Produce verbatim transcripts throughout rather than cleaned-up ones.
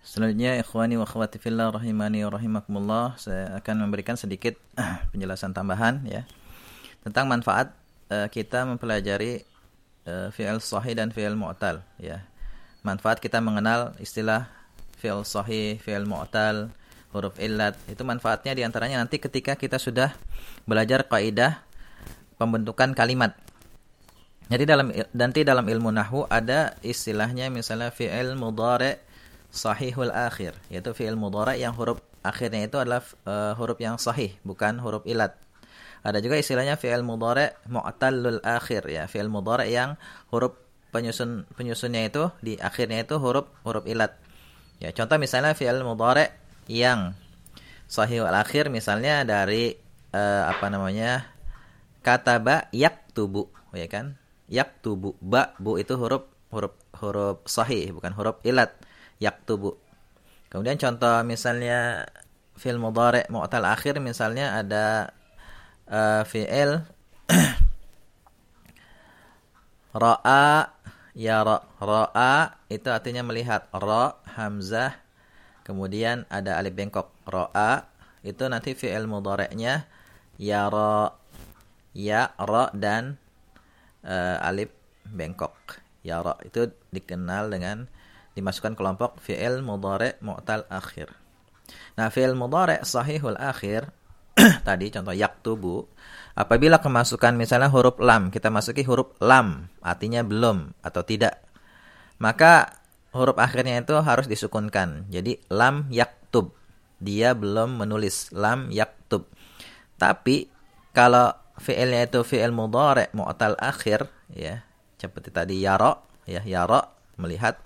Selanjutnya, ikhwani wa akhwati fillah rahimani wa rahimakumullah, saya akan memberikan sedikit penjelasan tambahan ya tentang manfaat uh, kita mempelajari uh, fi'il sahih dan fi'il mu'tal ya. Manfaat kita mengenal istilah fi'il sahih, fi'il mu'tal, huruf illat, itu manfaatnya diantaranya nanti ketika kita sudah belajar kaidah pembentukan kalimat. Jadi dalam nanti dalam ilmu nahwu ada istilahnya misalnya fi'il mudhari' sahihul akhir, yaitu fi'il mudhari' yang huruf akhirnya itu adalah uh, huruf yang sahih, bukan huruf illat. Ada juga istilahnya fi'il mudhari' mu'tallul akhir ya, fi'il mudhari' yang huruf penyusun penyusunnya itu di akhirnya itu huruf huruf illat. Ya, contoh misalnya fi'il mudhari' yang sahihul akhir misalnya dari uh, apa namanya? Kataba yaktubu, ya kan? Yaktubu, ba bu itu huruf huruf huruf sahih, bukan huruf illat. Yaktubu. Kemudian contoh misalnya fi'il mudhari' mu'tal akhir misalnya ada uh, fi'il ra'a yara. Ra'a itu artinya melihat. Ra hamzah kemudian ada alif bengkok. Ra'a itu nanti fi'il mudhari'nya yara, ya ra dan uh, alif bengkok. Yara itu dikenal dengan dimasukkan kelompok fi'il mudhari' mu'tal akhir. Nah, fi'il mudhari' sahihul akhir tadi contoh yaktubu, apabila kemasukan misalnya huruf lam, kita masuki huruf lam, artinya belum atau tidak, maka huruf akhirnya itu harus disukunkan. Jadi lam yaktub, dia belum menulis, lam yaktub. Tapi kalau fi'ilnya itu fi'il mudhari' mu'tal akhir ya, seperti tadi yara ya, yara melihat.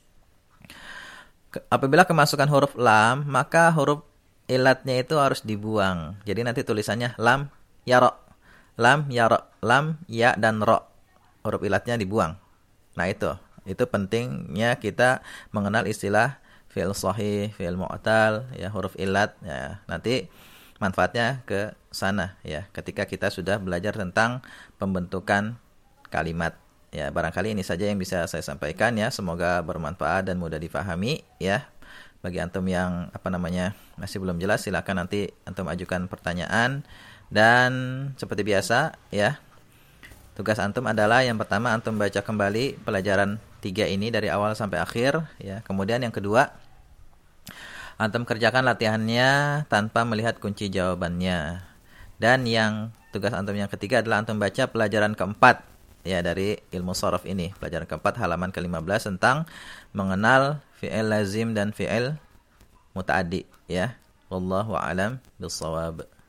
Apabila kemasukan huruf lam, maka huruf ilatnya itu harus dibuang. Jadi nanti tulisannya lam yara. Lam yara, lam ya dan ra. Huruf ilatnya dibuang. Nah, itu. Itu pentingnya kita mengenal istilah fi'il sahih, fi'il mu'tal, ya huruf ilat ya. Nanti manfaatnya ke sana ya ketika kita sudah belajar tentang pembentukan kalimat. Ya, barangkali ini saja yang bisa saya sampaikan ya. Semoga bermanfaat dan mudah difahami ya. Bagi antum yang apa namanya masih belum jelas, silakan nanti antum ajukan pertanyaan. Dan seperti biasa ya, tugas antum adalah yang pertama antum baca kembali pelajaran tiga ini dari awal sampai akhir ya. Kemudian yang kedua, antum kerjakan latihannya tanpa melihat kunci jawabannya. Dan yang tugas antum yang ketiga adalah antum baca pelajaran keempat ya dari ilmu sharaf ini, pelajaran keempat halaman ke lima belas tentang mengenal fi'il lazim dan fi'il muta'addi ya. Wallahu a'lam bissawab.